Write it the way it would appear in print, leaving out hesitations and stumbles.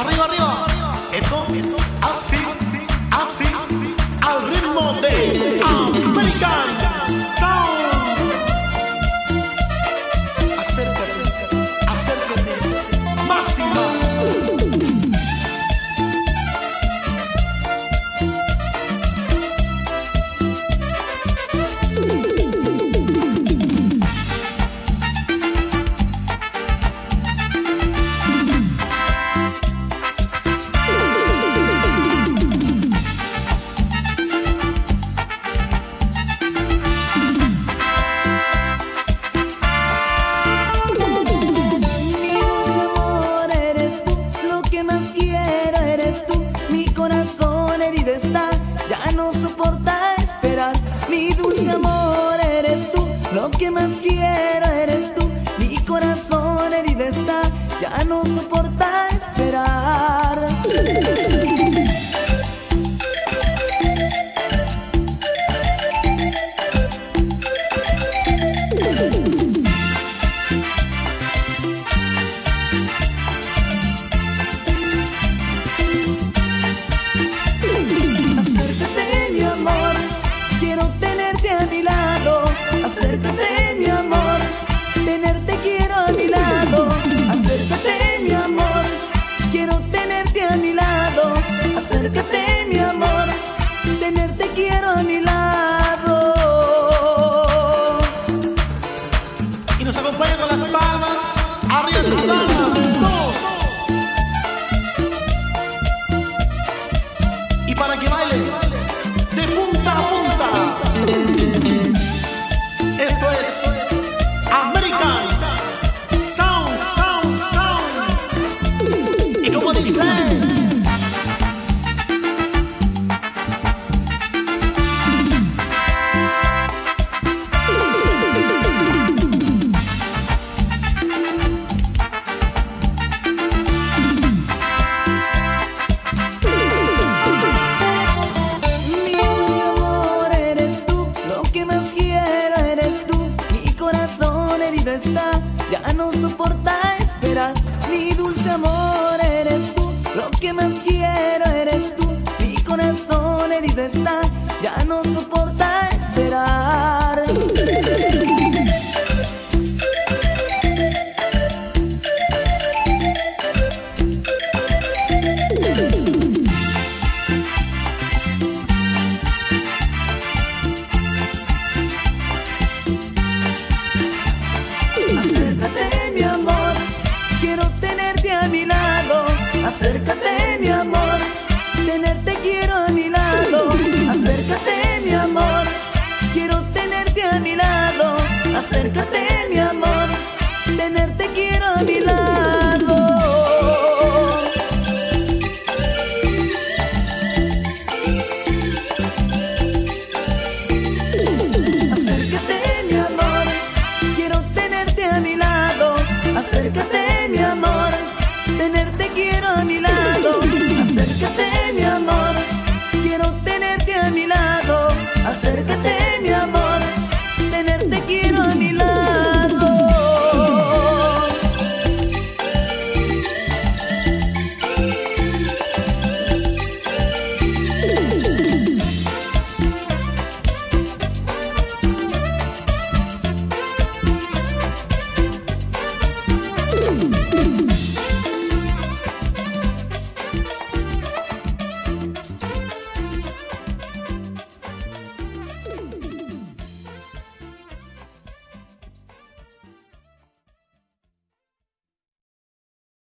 Arriba, arriba. Eso, así, así, al ritmo de American Sound. Acércate, acércate, más y más. Ya no soporta esperar, mi dulce amor eres tú. Lo que más quiero eres tú, mi corazón herido está, ya no soporta esperar. Acércate, mi amor, tenerte quiero a mi lado. Acércate, mi amor, quiero tenerte a mi lado. Acércate, mi amor, tenerte quiero a mi lado. Y nos acompaña con las palmas, arriba sus palmas, dos. Y para que baile de punta a punta. Esto es American Sound, Sound, Sound. Y como dice, está, ya no soporta esperar, mi dulce amor eres tú, lo que más quiero eres tú, mi corazón herido está, ya no soporta esperar. Acércate, mi amor, quiero tenerte a mi lado. Acércate, mi amor, tenerte quiero a mi lado. Acércate, mi amor, quiero tenerte a mi lado. Acércate, mi amor, tenerte quiero a mi lado. Acércate, mi amor, tenerte